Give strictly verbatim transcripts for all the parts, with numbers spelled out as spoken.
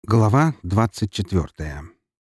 Глава двадцать четвертая.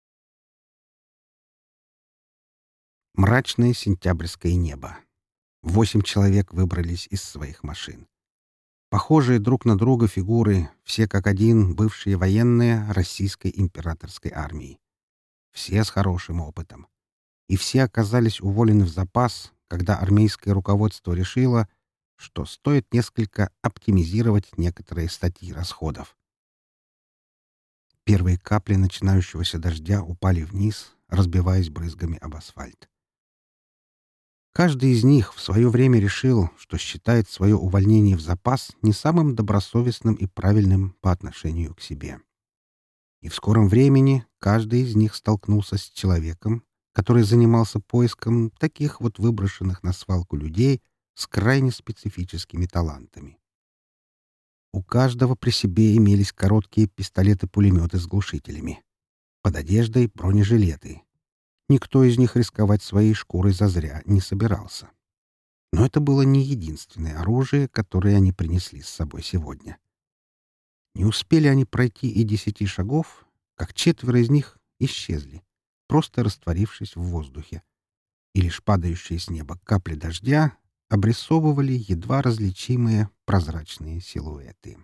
Мрачное сентябрьское небо. Восемь человек выбрались из своих машин. Похожие друг на друга фигуры, все как один бывшие военные российской императорской армии. Все с хорошим опытом. И все оказались уволены в запас, когда армейское руководство решило, что стоит несколько оптимизировать некоторые статьи расходов. Первые капли начинающегося дождя упали вниз, разбиваясь брызгами об асфальт. Каждый из них в свое время решил, что считает свое увольнение в запас не самым добросовестным и правильным по отношению к себе. И в скором времени каждый из них столкнулся с человеком, который занимался поиском таких вот выброшенных на свалку людей с крайне специфическими талантами. У каждого при себе имелись короткие пистолеты-пулеметы с глушителями. Под одеждой — бронежилеты. Никто из них рисковать своей шкурой зазря не собирался. Но это было не единственное оружие, которое они принесли с собой сегодня. Не успели они пройти и десяти шагов, как четверо из них исчезли, просто растворившись в воздухе. И лишь падающие с неба капли дождя обрисовывали едва различимые прозрачные силуэты.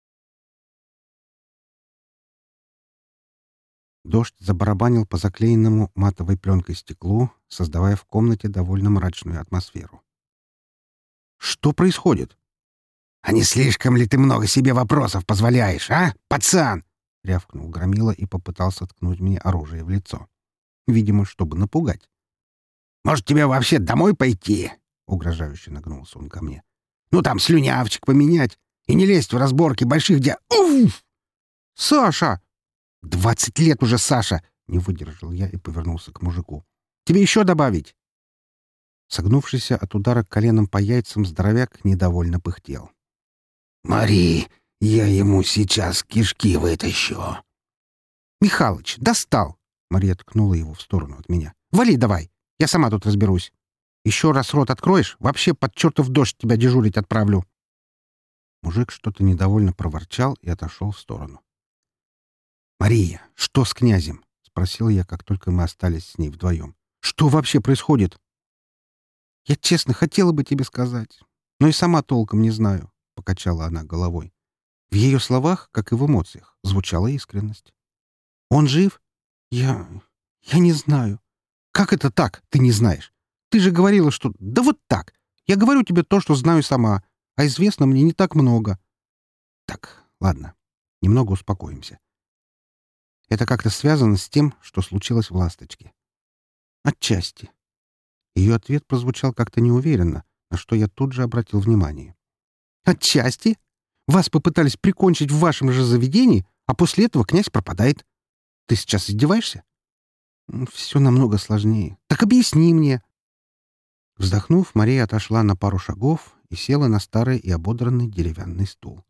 Дождь забарабанил по заклеенному матовой пленкой стеклу, создавая в комнате довольно мрачную атмосферу. «Что происходит?» «А не слишком ли ты много себе вопросов позволяешь, а, пацан?» — рявкнул Громила и попытался ткнуть мне оружие в лицо. Видимо, чтобы напугать. «Может, тебе вообще домой пойти?» — угрожающе нагнулся он ко мне. «Ну там слюнявчик поменять и не лезть в разборки больших дя... Уф! Саша!» «Двадцать лет уже, Саша!» — не выдержал я и повернулся к мужику. «Тебе еще добавить?» Согнувшийся от удара коленом по яйцам здоровяк недовольно пыхтел. «Мари, я ему сейчас кишки вытащу!» «Михалыч, достал!» — Мария ткнула его в сторону от меня. «Вали давай! Я сама тут разберусь. Еще раз рот откроешь, вообще под чертов дождь тебя дежурить отправлю!» Мужик что-то недовольно проворчал и отошел в сторону. «Мария, что с князем?» — спросил я, как только мы остались с ней вдвоем. «Что вообще происходит?» «Я честно хотела бы тебе сказать, но и сама толком не знаю», — покачала она головой. В ее словах, как и в эмоциях, звучала искренность. «Он жив? Я... я не знаю. Как это так, ты не знаешь? Ты же говорила, что... Да вот так. Я говорю тебе то, что знаю сама, а известно мне не так много». «Так, ладно, немного успокоимся. Это как-то связано с тем, что случилось в «Ласточке». Отчасти. Ее ответ прозвучал как-то неуверенно, на что я тут же обратил внимание. Отчасти? Вас попытались прикончить в вашем же заведении, а после этого князь пропадает. Ты сейчас издеваешься? Все намного сложнее. Так объясни мне. Вздохнув, Мария отошла на пару шагов и села на старый и ободранный деревянный стул.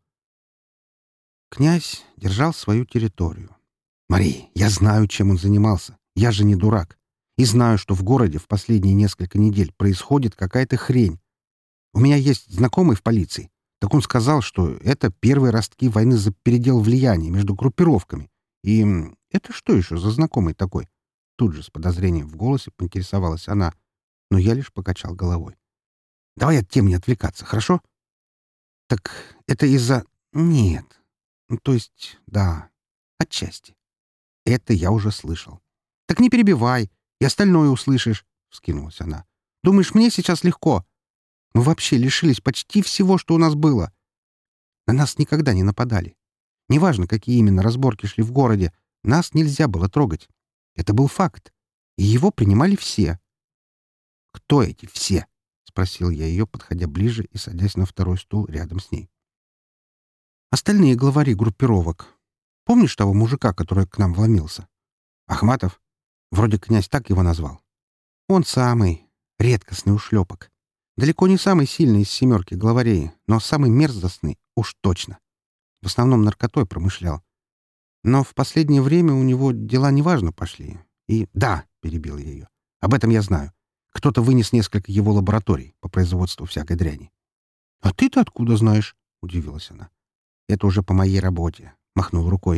Князь держал свою территорию. Мария, я знаю, чем он занимался. Я же не дурак. И знаю, что в городе в последние несколько недель происходит какая-то хрень. У меня есть знакомый в полиции. Так он сказал, что это первые ростки войны за передел влияния между группировками. И это что еще за знакомый такой? Тут же с подозрением в голосе поинтересовалась она, но я лишь покачал головой. Давай от тем не отвлекаться, хорошо? Так это из-за... Нет. Ну, то есть, да, отчасти. Это я уже слышал. Так не перебивай, и остальное услышишь, — вскинулась она. Думаешь, мне сейчас легко? Мы вообще лишились почти всего, что у нас было. На нас никогда не нападали. Неважно, какие именно разборки шли в городе, нас нельзя было трогать. Это был факт. И его принимали все. «Кто эти все?» — спросил я ее, подходя ближе и садясь на второй стул рядом с ней. «Остальные главари группировок. Помнишь того мужика, который к нам вломился? Ахматов? Вроде князь так его назвал. Он самый. Редкостный ушлепок. Далеко не самый сильный из семерки главарей, но самый мерзостный уж точно. В основном наркотой промышлял. Но в последнее время у него дела неважно пошли. И да, — перебил я ее, — об этом я знаю. Кто-то вынес несколько его лабораторий по производству всякой дряни. — А ты-то откуда знаешь? — удивилась она. — Это уже по моей работе. Махнул рукой.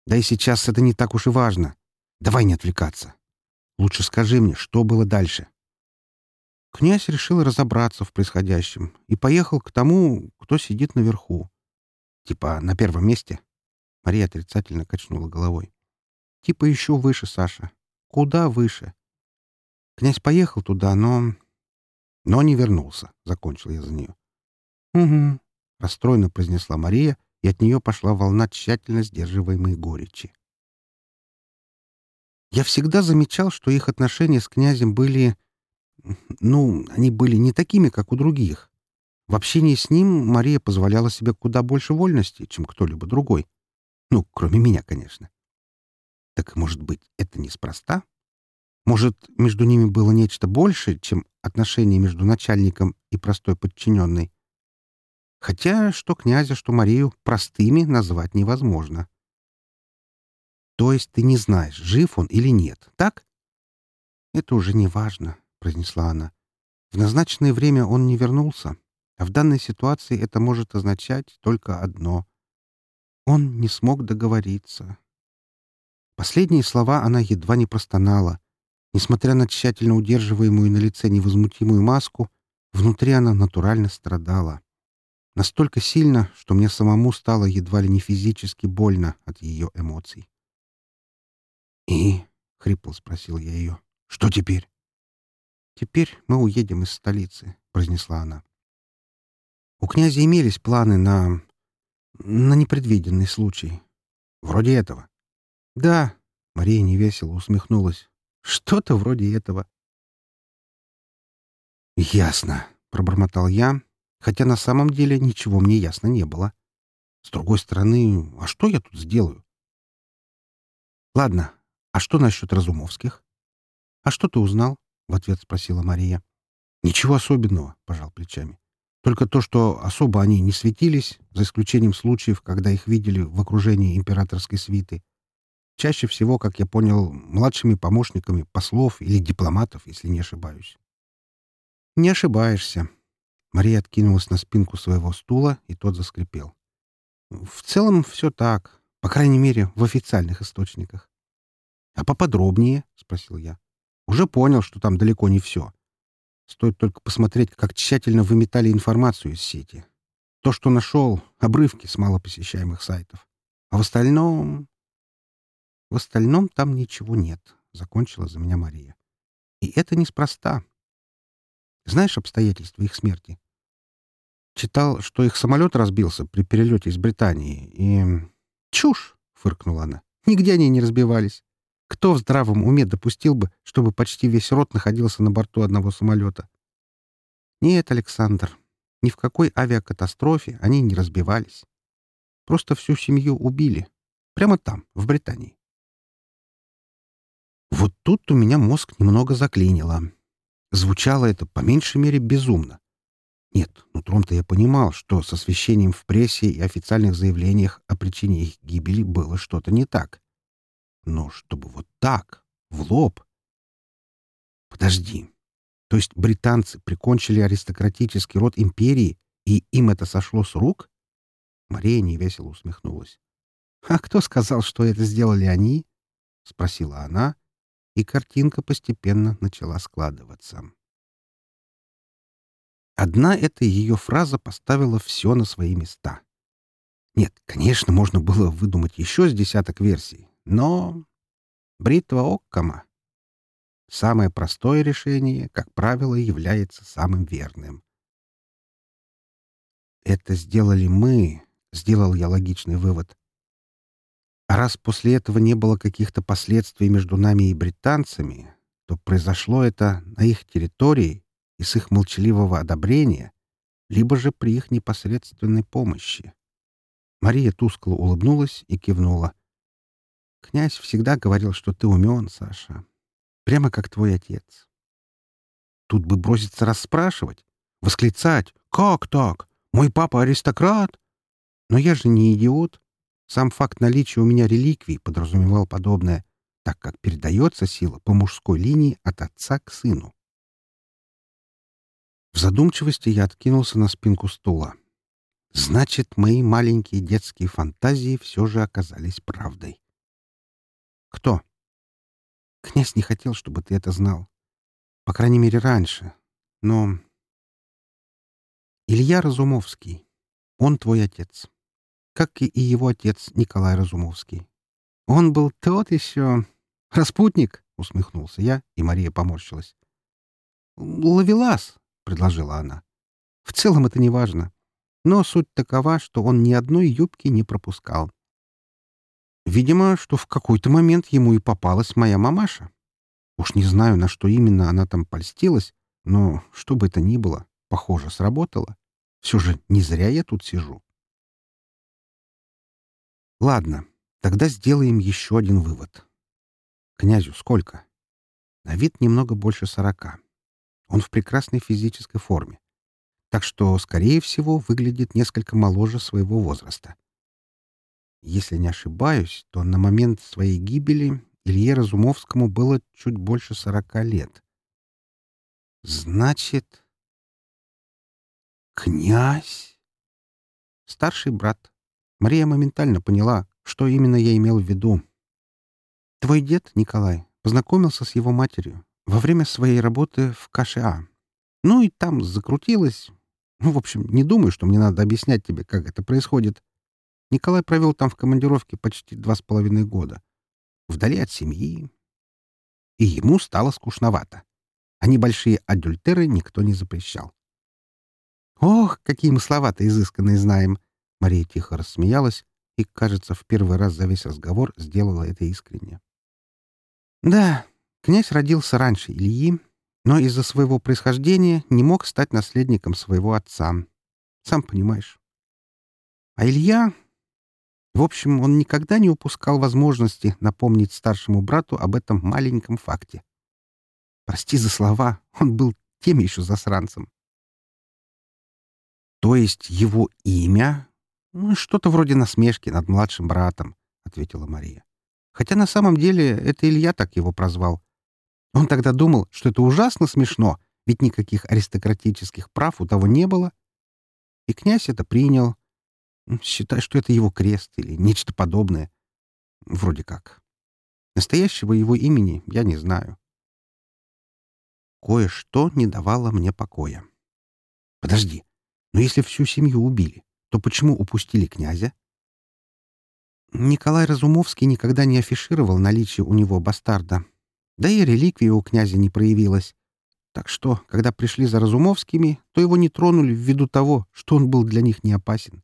Да и сейчас это не так уж и важно. Давай не отвлекаться. Лучше скажи мне, что было дальше. Князь решил разобраться в происходящем и поехал к тому, кто сидит наверху. Типа на первом месте. Мария отрицательно качнула головой. Типа еще выше, Саша. Куда выше? Князь поехал туда, но... Но не вернулся, — закончил я за нее. «Угу», — расстроенно произнесла Мария, и от нее пошла волна тщательно сдерживаемой горечи. Я всегда замечал, что их отношения с князем были... Ну, они были не такими, как у других. В общении с ним Мария позволяла себе куда больше вольности, чем кто-либо другой. Ну, кроме меня, конечно. Так, может быть, это неспроста? Может, между ними было нечто большее, чем отношения между начальником и простой подчиненной? Хотя что князя, что Марию простыми назвать невозможно. То есть ты не знаешь, жив он или нет, так? Это уже не важно, произнесла она. В назначенное время он не вернулся, а в данной ситуации это может означать только одно. Он не смог договориться. Последние слова она едва не простонала. Несмотря на тщательно удерживаемую на лице невозмутимую маску, внутри она натурально страдала. Настолько сильно, что мне самому стало едва ли не физически больно от ее эмоций. «И?» — хрипло спросил я ее. «Что теперь?» «Теперь мы уедем из столицы», — произнесла она. «У князя имелись планы на... на непредвиденный случай. Вроде этого». «Да», — Мария невесело усмехнулась. «Что-то вроде этого». «Ясно», — пробормотал я, хотя на самом деле ничего мне ясно не было. С другой стороны, а что я тут сделаю? «Ладно, а что насчет Разумовских?» «А что ты узнал?» — в ответ спросила Мария. «Ничего особенного», — пожал плечами. «Только то, что особо они не светились, за исключением случаев, когда их видели в окружении императорской свиты. Чаще всего, как я понял, младшими помощниками послов или дипломатов, если не ошибаюсь». «Не ошибаешься». Мария откинулась на спинку своего стула, и тот заскрипел. «В целом все так, по крайней мере, в официальных источниках». «А поподробнее?» — спросил я. «Уже понял, что там далеко не все. Стоит только посмотреть, как тщательно выметали информацию из сети. То, что нашел — обрывки с малопосещаемых сайтов. А в остальном... В остальном там ничего нет», — закончила за меня Мария. «И это неспроста. Знаешь обстоятельства их смерти?» «Читал, что их самолет разбился при перелете из Британии, и...» «Чушь!» — фыркнула она. «Нигде они не разбивались. Кто в здравом уме допустил бы, чтобы почти весь род находился на борту одного самолета?» «Нет, Александр, ни в какой авиакатастрофе они не разбивались. Просто всю семью убили. Прямо там, в Британии». Вот тут у меня мозг немного заклинило. Звучало это по меньшей мере безумно. Нет, нутром-то я понимал, что с освещением в прессе и официальных заявлениях о причине их гибели было что-то не так. Но чтобы вот так, в лоб... Подожди. То есть британцы прикончили аристократический род империи, и им это сошло с рук? Мария невесело усмехнулась. «А кто сказал, что это сделали они?» — спросила она, и картинка постепенно начала складываться. Одна эта ее фраза поставила все на свои места. Нет, конечно, можно было выдумать еще с десяток версий, но... Бритва Оккама. Самое простое решение, как правило, является самым верным. «Это сделали мы», — сделал я логичный вывод. А раз после этого не было каких-то последствий между нами и британцами, то произошло это на их территории и с их молчаливого одобрения, либо же при их непосредственной помощи. Мария тускло улыбнулась и кивнула. «Князь всегда говорил, что ты умен, Саша. Прямо как твой отец». Тут бы броситься расспрашивать, восклицать: «Как так? Мой папа аристократ?» Но я же не идиот. Сам факт наличия у меня реликвий подразумевал подобное, так как передается сила по мужской линии от отца к сыну. В задумчивости я откинулся на спинку стула. Значит, мои маленькие детские фантазии все же оказались правдой. Кто? Князь не хотел, чтобы ты это знал. По крайней мере, раньше. Но Илья Разумовский, он твой отец. Как и его отец Николай Разумовский. Он был тот еще... распутник, усмехнулся я, и Мария поморщилась. «Ловелас», — предложила она. «В целом это не важно. Но суть такова, что он ни одной юбки не пропускал. Видимо, что в какой-то момент ему и попалась моя мамаша. Уж не знаю, на что именно она там польстилась, но, что бы это ни было, похоже, сработало. Все же не зря я тут сижу. Ладно, тогда сделаем еще один вывод. Князю сколько? На вид немного больше сорока. Он в прекрасной физической форме. Так что, скорее всего, выглядит несколько моложе своего возраста. Если не ошибаюсь, то на момент своей гибели Илье Разумовскому было чуть больше сорока лет. Значит, князь? Старший брат. Мария моментально поняла, что именно я имел в виду. Твой дед, Николай, познакомился с его матерью во время своей работы в КША. Ну и там закрутилось. Ну, в общем, не думаю, что мне надо объяснять тебе, как это происходит. Николай провел там в командировке почти два с половиной года. Вдали от семьи. И ему стало скучновато. А небольшие адюльтеры никто не запрещал. «Ох, какие мы слова-то изысканные знаем!» Мария тихо рассмеялась и, кажется, в первый раз за весь разговор сделала это искренне. «Да, князь родился раньше Ильи, но из-за своего происхождения не мог стать наследником своего отца. Сам понимаешь. А Илья... В общем, он никогда не упускал возможности напомнить старшему брату об этом маленьком факте. Прости за слова, он был тем еще засранцем. То есть его имя? Ну, что-то вроде насмешки над младшим братом, — ответила Мария. Хотя на самом деле это Илья так его прозвал. Он тогда думал, что это ужасно смешно, ведь никаких аристократических прав у того не было. И князь это принял. Считай, что это его крест или нечто подобное. Вроде как. Настоящего его имени я не знаю. Кое-что не давало мне покоя. Подожди, но если всю семью убили, то почему упустили князя? Николай Разумовский никогда не афишировал наличие у него бастарда. Да и реликвия у князя не проявилась. Так что, когда пришли за Разумовскими, то его не тронули ввиду того, что он был для них не опасен.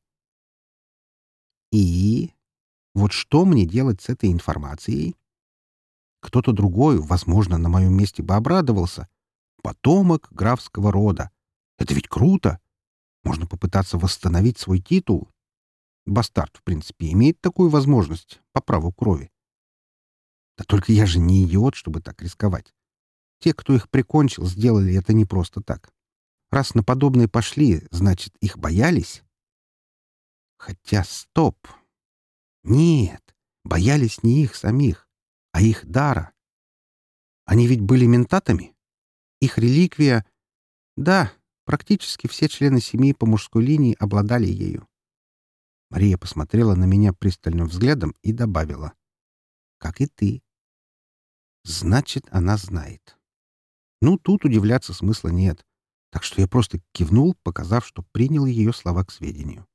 И вот что мне делать с этой информацией? Кто-то другой, возможно, на моем месте бы обрадовался. Потомок графского рода. Это ведь круто. Можно попытаться восстановить свой титул. Бастард, в принципе, имеет такую возможность по праву крови. Да только я же не идиот, чтобы так рисковать. Те, кто их прикончил, сделали это не просто так. Раз на подобные пошли, значит, их боялись? Хотя стоп. Нет, боялись не их самих, а их дара. Они ведь были ментатами. Их реликвия... Да, практически все члены семьи по мужской линии обладали ею. Мария посмотрела на меня пристальным взглядом и добавила. «Как и ты». Значит, она знает. Ну, тут удивляться смысла нет. Так что я просто кивнул, показав, что принял ее слова к сведению.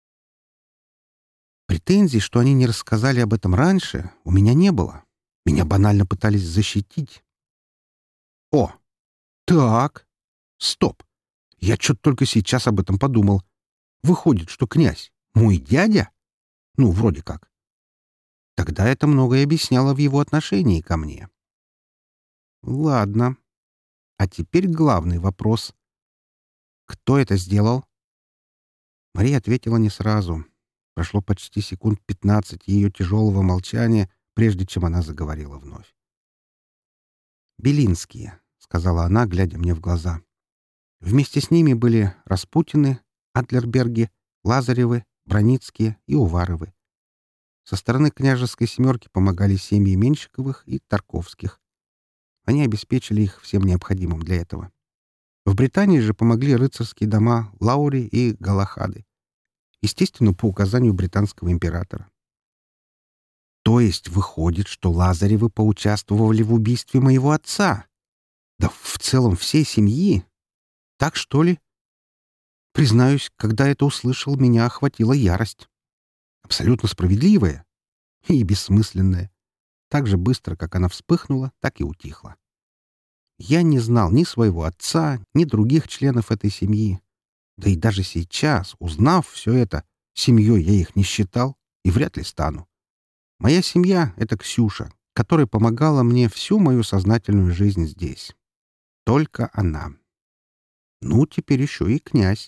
Претензий, что они не рассказали об этом раньше, у меня не было. Меня банально пытались защитить. О! Так! Стоп! Я что-то только сейчас об этом подумал. Выходит, что князь мой дядя? Ну, вроде как. Тогда это многое объясняло в его отношении ко мне. Ладно. А теперь главный вопрос. Кто это сделал? Мария ответила не сразу. Прошло почти секунд пятнадцать ее тяжелого молчания, прежде чем она заговорила вновь. «Белинские», — сказала она, глядя мне в глаза. Вместе с ними были Распутины, Адлерберги, Лазаревы, Броницкие и Уваровы. Со стороны княжеской семерки помогали семьи Меньшиковых и Тарковских. Они обеспечили их всем необходимым для этого. В Британии же помогли рыцарские дома Лаури и Галахады. Естественно, по указанию британского императора. То есть выходит, что Лазаревы поучаствовали в убийстве моего отца? Да в целом всей семьи? Так что ли? Признаюсь, когда это услышал, меня охватила ярость. Абсолютно справедливая и бессмысленная. Так же быстро, как она вспыхнула, так и утихла. Я не знал ни своего отца, ни других членов этой семьи. Да и даже сейчас, узнав все это, семьей я их не считал и вряд ли стану. Моя семья — это Ксюша, которая помогала мне всю мою сознательную жизнь здесь. Только она. Ну, теперь еще и князь.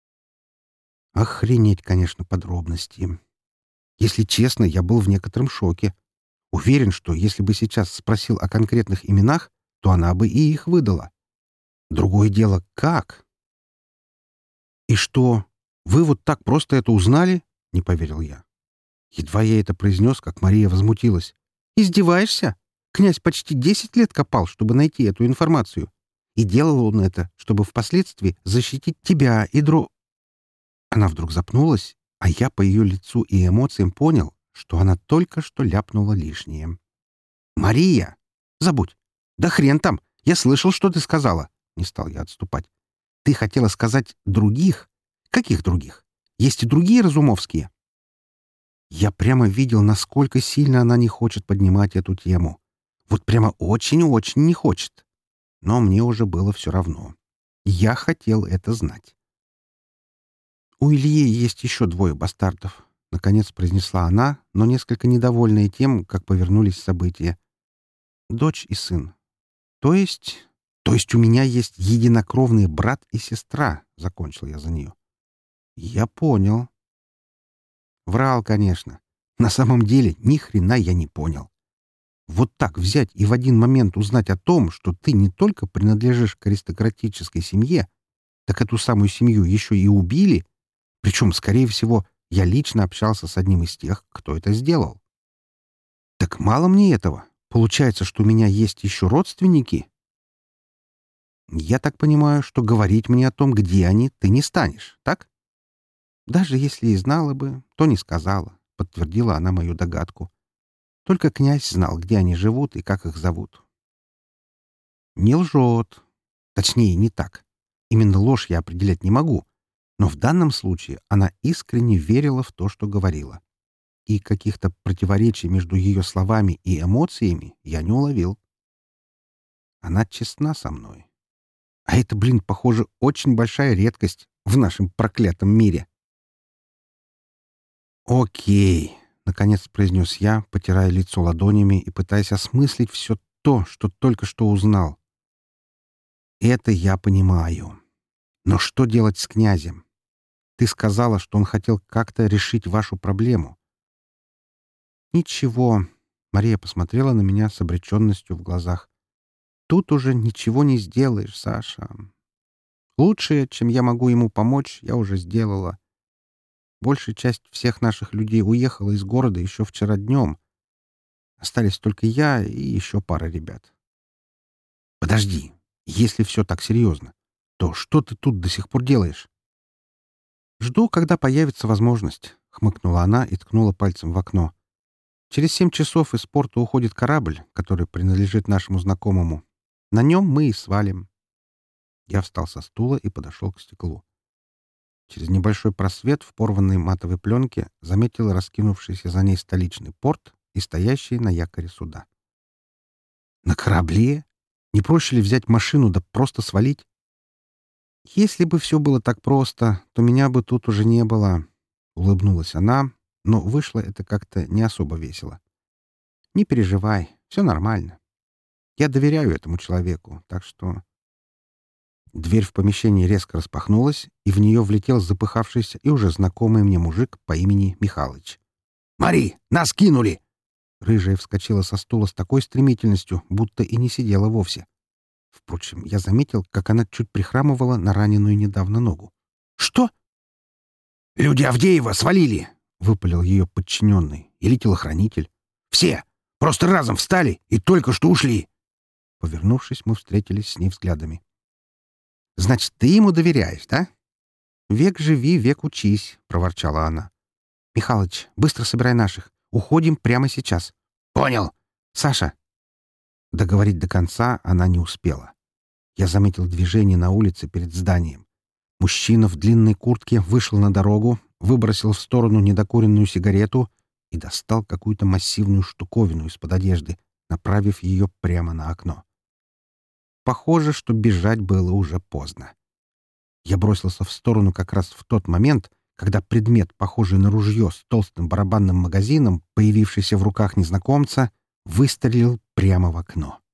Охренеть, конечно, подробности. Если честно, я был в некотором шоке. Уверен, что если бы сейчас спросил о конкретных именах, то она бы и их выдала. Другое дело, как? «И что, вы вот так просто это узнали?» — не поверил я. Едва я это произнес, как Мария возмутилась. «Издеваешься? Князь почти десять лет копал, чтобы найти эту информацию. И делал он это, чтобы впоследствии защитить тебя и Дро...» Она вдруг запнулась, а я по ее лицу и эмоциям понял, что она только что ляпнула лишнее. «Мария! Забудь! Да хрен там! Я слышал, что ты сказала!» Не стал я отступать. «Ты хотела сказать «других»? Каких других? Есть и другие Разумовские?» Я прямо видел, насколько сильно она не хочет поднимать эту тему. Вот прямо очень-очень не хочет. Но мне уже было все равно. Я хотел это знать. «У Ильи есть еще двое бастардов», — наконец произнесла она, но несколько недовольная тем, как повернулись события. «Дочь и сын. То есть... То есть у меня есть единокровный брат и сестра», — закончил я за нее. «Я понял». Врал, конечно. На самом деле ни хрена я не понял. Вот так взять и в один момент узнать о том, что ты не только принадлежишь к аристократической семье, так эту самую семью еще и убили, причем, скорее всего, я лично общался с одним из тех, кто это сделал. Так мало мне этого. Получается, что у меня есть еще родственники? Я так понимаю, что говорить мне о том, где они, ты не станешь, так? Даже если и знала бы, то не сказала, — подтвердила она мою догадку. Только князь знал, где они живут и как их зовут. Не лжет. Точнее, не так. Именно ложь я определять не могу. Но в данном случае она искренне верила в то, что говорила. И каких-то противоречий между ее словами и эмоциями я не уловил. Она честна со мной. А это, блин, похоже, очень большая редкость в нашем проклятом мире. «Окей», — наконец произнес я, потирая лицо ладонями и пытаясь осмыслить все то, что только что узнал. «Это я понимаю. Но что делать с князем? Ты сказала, что он хотел как-то решить вашу проблему». «Ничего», — Мария посмотрела на меня с обреченностью в глазах. «Тут уже ничего не сделаешь, Саша. Лучшее, чем я могу ему помочь, я уже сделала. Большая часть всех наших людей уехала из города еще вчера днем. Остались только я и еще пара ребят». «Подожди, если все так серьезно, то что ты тут до сих пор делаешь?» «Жду, когда появится возможность», — хмыкнула она и ткнула пальцем в окно. «Через семь часов из порта уходит корабль, который принадлежит нашему знакомому. На нем мы и свалим». Я встал со стула и подошел к стеклу. Через небольшой просвет в порванной матовой пленке заметил раскинувшийся за ней столичный порт и стоящие на якоре суда. «На корабле? Не проще ли взять машину да просто свалить?» «Если бы все было так просто, то меня бы тут уже не было», — улыбнулась она, но вышло это как-то не особо весело. «Не переживай, все нормально. Я доверяю этому человеку, так что...» Дверь в помещении резко распахнулась, и в нее влетел запыхавшийся и уже знакомый мне мужик по имени Михалыч. «Мари, нас кинули!» Рыжая вскочила со стула с такой стремительностью, будто и не сидела вовсе. Впрочем, я заметил, как она чуть прихрамывала на раненую недавно ногу. «Что?» «Люди Авдеева свалили!» — выпалил ее подчиненный или телохранитель. «Все! Просто разом встали и только что ушли!» Повернувшись, мы встретились с ней взглядами. «Значит, ты ему доверяешь, да?» «Век живи, век учись», — проворчала она. «Михалыч, быстро собирай наших. Уходим прямо сейчас». «Понял». «Саша!» Договорить до конца она не успела. Я заметил движение на улице перед зданием. Мужчина в длинной куртке вышел на дорогу, выбросил в сторону недокуренную сигарету и достал какую-то массивную штуковину из-под одежды, направив ее прямо на окно. Похоже, что бежать было уже поздно. Я бросился в сторону как раз в тот момент, когда предмет, похожий на ружье с толстым барабанным магазином, появившийся в руках незнакомца, выстрелил прямо в окно.